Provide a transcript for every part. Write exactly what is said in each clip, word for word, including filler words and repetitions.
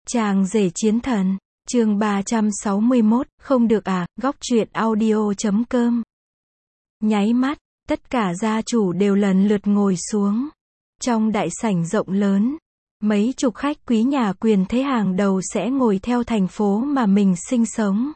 Chàng rể chiến thần, chương ba trăm sáu mươi mốt, không được à, góc truyện audio chấm com. Nháy mắt, tất cả gia chủ đều lần lượt ngồi xuống. Trong đại sảnh rộng lớn, mấy chục khách quý nhà quyền thế hàng đầu sẽ ngồi theo thành phố mà mình sinh sống.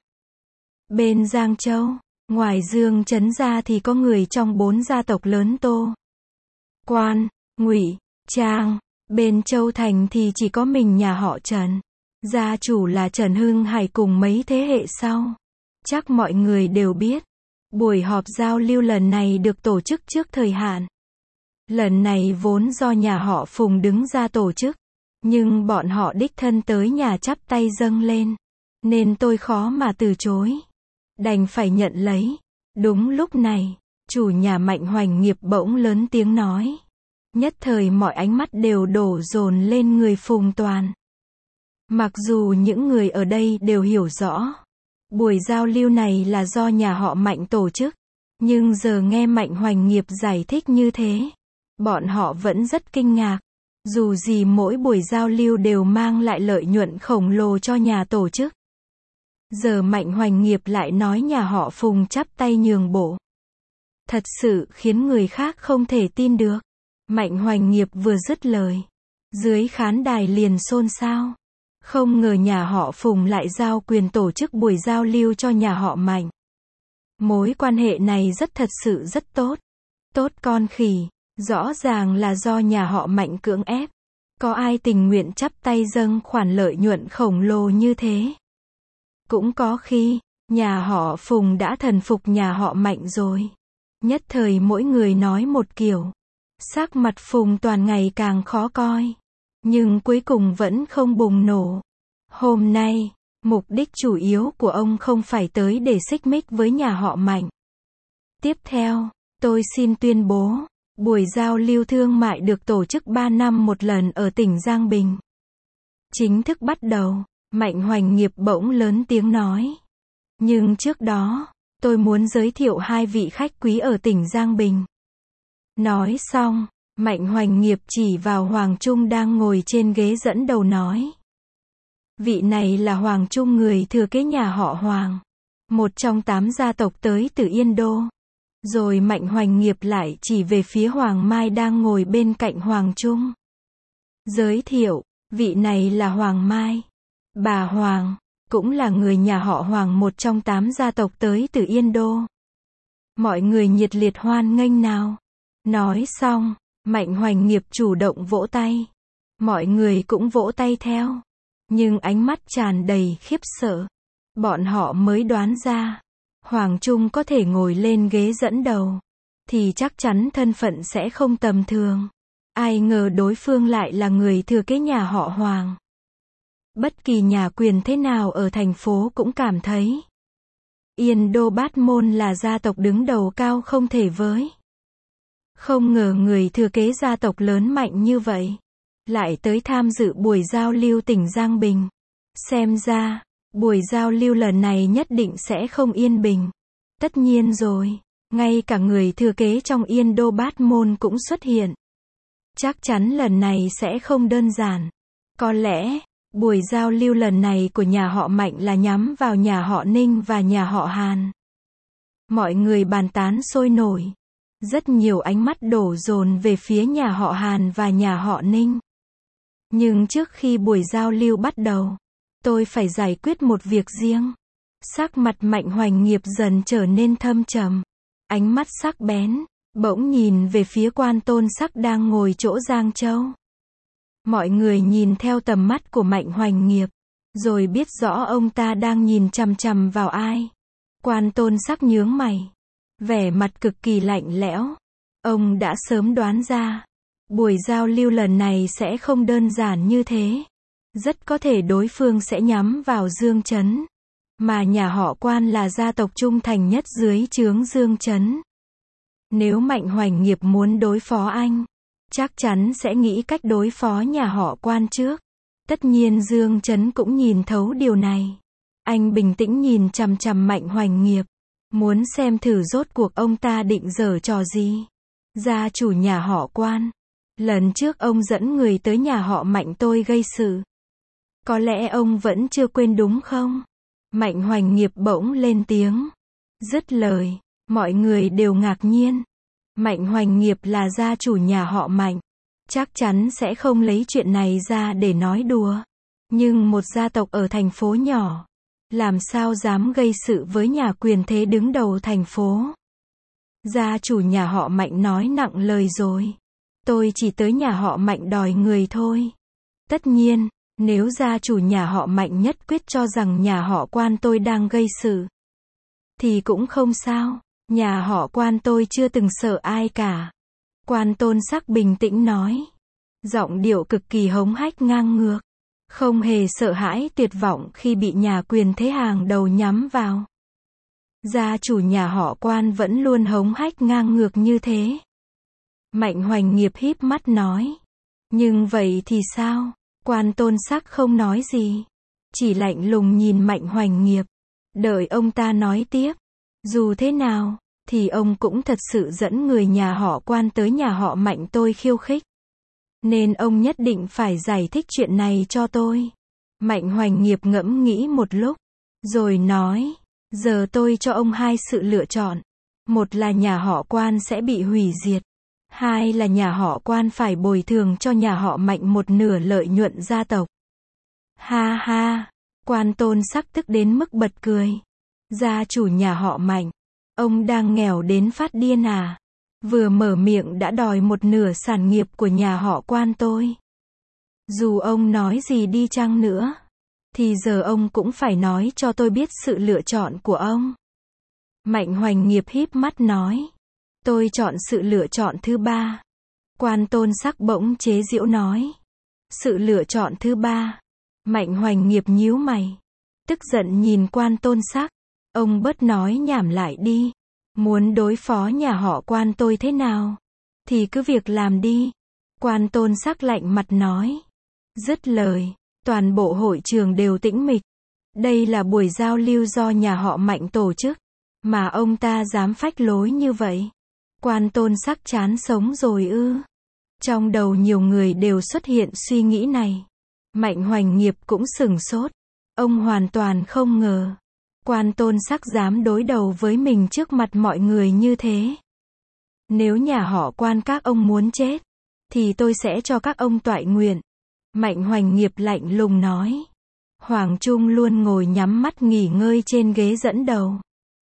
Bên Giang Châu, ngoài Dương Trấn ra thì có người trong bốn gia tộc lớn Tô, Quan, Ngụy, Trang. Bên Châu Thành thì chỉ có mình nhà họ Trần. Gia chủ là Trần Hưng Hải cùng mấy thế hệ sau. Chắc mọi người đều biết. Buổi họp giao lưu lần này được tổ chức trước thời hạn. Lần này vốn do nhà họ Phùng đứng ra tổ chức. Nhưng bọn họ đích thân tới nhà chắp tay dâng lên. Nên tôi khó mà từ chối. Đành phải nhận lấy. Đúng lúc này, chủ nhà Mạnh Hoành Nghiệp bỗng lớn tiếng nói. Nhất thời mọi ánh mắt đều đổ dồn lên người Phùng Toàn. Mặc dù những người ở đây đều hiểu rõ, buổi giao lưu này là do nhà họ Mạnh tổ chức, nhưng giờ nghe Mạnh Hoành Nghiệp giải thích như thế, bọn họ vẫn rất kinh ngạc. Dù gì mỗi buổi giao lưu đều mang lại lợi nhuận khổng lồ cho nhà tổ chức. Giờ Mạnh Hoành Nghiệp lại nói nhà họ Phùng chắp tay nhường bộ. Thật sự khiến người khác không thể tin được. Mạnh Hoành Nghiệp vừa dứt lời, dưới khán đài liền xôn xao. Không ngờ nhà họ Phùng lại giao quyền tổ chức buổi giao lưu cho nhà họ Mạnh. Mối quan hệ này rất thật sự rất tốt. Tốt con khỉ, rõ ràng là do nhà họ Mạnh cưỡng ép. Có ai tình nguyện chắp tay dâng khoản lợi nhuận khổng lồ như thế? Cũng có khi, nhà họ Phùng đã thần phục nhà họ Mạnh rồi. Nhất thời mỗi người nói một kiểu. Sắc mặt Phùng Toàn ngày càng khó coi. Nhưng cuối cùng vẫn không bùng nổ. Hôm nay, mục đích chủ yếu của ông không phải tới để xích mích với nhà họ Mạnh. Tiếp theo, tôi xin tuyên bố, buổi giao lưu thương mại được tổ chức ba năm một lần ở tỉnh Giang Bình. Chính thức bắt đầu, Mạnh Hoành Nghiệp bỗng lớn tiếng nói. Nhưng trước đó, tôi muốn giới thiệu hai vị khách quý ở tỉnh Giang Bình. Nói xong, Mạnh Hoành Nghiệp chỉ vào Hoàng Trung đang ngồi trên ghế dẫn đầu nói. Vị này là Hoàng Trung, người thừa kế nhà họ Hoàng. Một trong tám gia tộc tới từ Yên Đô. Rồi Mạnh Hoành Nghiệp lại chỉ về phía Hoàng Mai đang ngồi bên cạnh Hoàng Trung. Giới thiệu, vị này là Hoàng Mai. Bà Hoàng, cũng là người nhà họ Hoàng, một trong tám gia tộc tới từ Yên Đô. Mọi người nhiệt liệt hoan nghênh nào. Nói xong, Mạnh Hoành Nghiệp chủ động vỗ tay. Mọi người cũng vỗ tay theo. Nhưng ánh mắt tràn đầy khiếp sợ. Bọn họ mới đoán ra, Hoàng Trung có thể ngồi lên ghế dẫn đầu, thì chắc chắn thân phận sẽ không tầm thường. Ai ngờ đối phương lại là người thừa kế nhà họ Hoàng. Bất kỳ nhà quyền thế nào ở thành phố cũng cảm thấy Yên Đô Bát Môn là gia tộc đứng đầu cao không thể với. Không ngờ người thừa kế gia tộc lớn mạnh như vậy lại tới tham dự buổi giao lưu tỉnh Giang Bình. Xem ra, buổi giao lưu lần này nhất định sẽ không yên bình. Tất nhiên rồi, ngay cả người thừa kế trong Yên Đô Bát Môn cũng xuất hiện. Chắc chắn lần này sẽ không đơn giản. Có lẽ, buổi giao lưu lần này của nhà họ Mạnh là nhắm vào nhà họ Ninh và nhà họ Hàn. Mọi người bàn tán sôi nổi. Rất nhiều ánh mắt đổ dồn về phía nhà họ Hàn và nhà họ Ninh. Nhưng trước khi buổi giao lưu bắt đầu, tôi phải giải quyết một việc riêng. Sắc mặt Mạnh Hoành Nghiệp dần trở nên thâm trầm. Ánh mắt sắc bén, bỗng nhìn về phía Quan Tôn Sắc đang ngồi chỗ Giang Châu. Mọi người nhìn theo tầm mắt của Mạnh Hoành Nghiệp, rồi biết rõ ông ta đang nhìn chằm chằm vào ai. Quan Tôn Sắc nhướng mày, vẻ mặt cực kỳ lạnh lẽo. Ông đã sớm đoán ra, buổi giao lưu lần này sẽ không đơn giản như thế. Rất có thể đối phương sẽ nhắm vào Dương Trấn. Mà nhà họ Quan là gia tộc trung thành nhất dưới trướng Dương Trấn. Nếu Mạnh Hoành Nghiệp muốn đối phó anh, chắc chắn sẽ nghĩ cách đối phó nhà họ Quan trước. Tất nhiên Dương Trấn cũng nhìn thấu điều này. Anh bình tĩnh nhìn chằm chằm Mạnh Hoành Nghiệp, muốn xem thử rốt cuộc ông ta định giở trò gì. Gia chủ nhà họ Quan, lần trước ông dẫn người tới nhà họ Mạnh tôi gây sự. Có lẽ ông vẫn chưa quên đúng không? Mạnh Hoành Nghiệp bỗng lên tiếng. Dứt lời, mọi người đều ngạc nhiên. Mạnh Hoành Nghiệp là gia chủ nhà họ Mạnh. Chắc chắn sẽ không lấy chuyện này ra để nói đùa. Nhưng một gia tộc ở thành phố nhỏ, làm sao dám gây sự với nhà quyền thế đứng đầu thành phố? Gia chủ nhà họ Mạnh nói nặng lời rồi. Tôi chỉ tới nhà họ Mạnh đòi người thôi. Tất nhiên, nếu gia chủ nhà họ Mạnh nhất quyết cho rằng nhà họ Quan tôi đang gây sự, thì cũng không sao. Nhà họ Quan tôi chưa từng sợ ai cả. Quan Tôn Sắc bình tĩnh nói. Giọng điệu cực kỳ hống hách ngang ngược. Không hề sợ hãi tuyệt vọng khi bị nhà quyền thế hàng đầu nhắm vào. Gia chủ nhà họ Quan vẫn luôn hống hách ngang ngược như thế. Mạnh Hoành Nghiệp híp mắt nói. Nhưng vậy thì sao? Quan Tôn Sắc không nói gì. Chỉ lạnh lùng nhìn Mạnh Hoành Nghiệp. Đợi ông ta nói tiếp. Dù thế nào, thì ông cũng thật sự dẫn người nhà họ Quan tới nhà họ Mạnh tôi khiêu khích. Nên ông nhất định phải giải thích chuyện này cho tôi. Mạnh Hoành Nghiệp ngẫm nghĩ một lúc. Rồi nói. Giờ tôi cho ông hai sự lựa chọn. Một là nhà họ Quan sẽ bị hủy diệt. Hai là nhà họ Quan phải bồi thường cho nhà họ Mạnh một nửa lợi nhuận gia tộc. Ha ha. Quan Tôn Sắc tức đến mức bật cười. Gia chủ nhà họ Mạnh. Ông đang nghèo đến phát điên à? Vừa mở miệng đã đòi một nửa sản nghiệp của nhà họ Quan tôi. Dù ông nói gì đi chăng nữa, thì giờ ông cũng phải nói cho tôi biết sự lựa chọn của ông. Mạnh Hoành Nghiệp híp mắt nói. Tôi chọn sự lựa chọn thứ ba. Quan Tôn Sắc bỗng chế giễu nói. Sự lựa chọn thứ ba. Mạnh Hoành Nghiệp nhíu mày. Tức giận nhìn Quan Tôn Sắc. Ông bớt nói nhảm lại đi. Muốn đối phó nhà họ Quan tôi thế nào? Thì cứ việc làm đi. Quan Tôn Sắc lạnh mặt nói. Dứt lời, toàn bộ hội trường đều tĩnh mịch. Đây là buổi giao lưu do nhà họ Mạnh tổ chức. Mà ông ta dám phách lối như vậy. Quan Tôn Sắc chán sống rồi ư? Trong đầu nhiều người đều xuất hiện suy nghĩ này. Mạnh Hoành Nghiệp cũng sửng sốt. Ông hoàn toàn không ngờ. Quan Tôn Sắc dám đối đầu với mình trước mặt mọi người như thế. Nếu nhà họ Quan các ông muốn chết, thì tôi sẽ cho các ông toại nguyện. Mạnh Hoành Nghiệp lạnh lùng nói. Hoàng Trung luôn ngồi nhắm mắt nghỉ ngơi trên ghế dẫn đầu.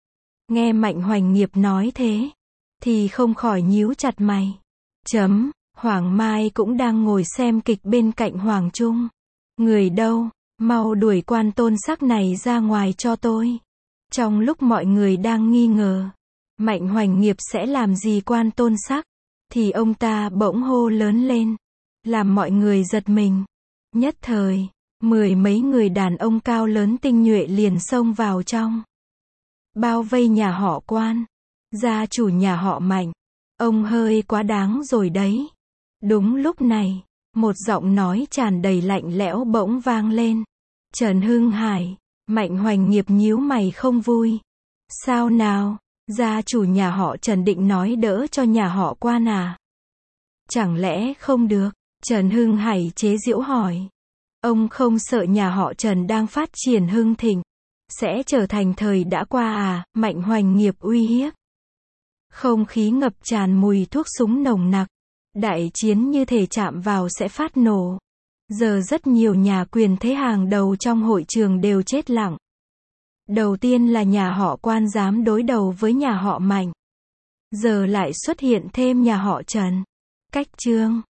Nghe Mạnh Hoành Nghiệp nói thế, thì không khỏi nhíu chặt mày. Chấm, Hoàng Mai cũng đang ngồi xem kịch bên cạnh Hoàng Trung. Người đâu? Mau đuổi Quan Tôn Sắc này ra ngoài cho tôi. Trong lúc mọi người đang nghi ngờ Mạnh Hoành Nghiệp sẽ làm gì Quan Tôn Sắc, thì ông ta bỗng hô lớn lên, làm mọi người giật mình. Nhất thời, mười mấy người đàn ông cao lớn tinh nhuệ liền xông vào trong, bao vây nhà họ Quan. Gia chủ nhà họ Mạnh, ông hơi quá đáng rồi đấy. Đúng lúc này, một giọng nói tràn đầy lạnh lẽo bỗng vang lên. Trần Hưng Hải. Mạnh Hoành Nghiệp nhíu mày không vui. Sao nào? Gia chủ nhà họ Trần định nói đỡ cho nhà họ Quan à? Chẳng lẽ không được? Trần Hưng Hải chế giễu hỏi. Ông không sợ nhà họ Trần đang phát triển hưng thịnh sẽ trở thành thời đã qua à? Mạnh Hoành Nghiệp uy hiếp. Không khí ngập tràn mùi thuốc súng nồng nặc. Đại chiến như thể chạm vào sẽ phát nổ. Giờ rất nhiều nhà quyền thế hàng đầu trong hội trường đều chết lặng. Đầu tiên là nhà họ Quan dám đối đầu với nhà họ Mạnh. Giờ lại xuất hiện thêm nhà họ Trần. Cách chương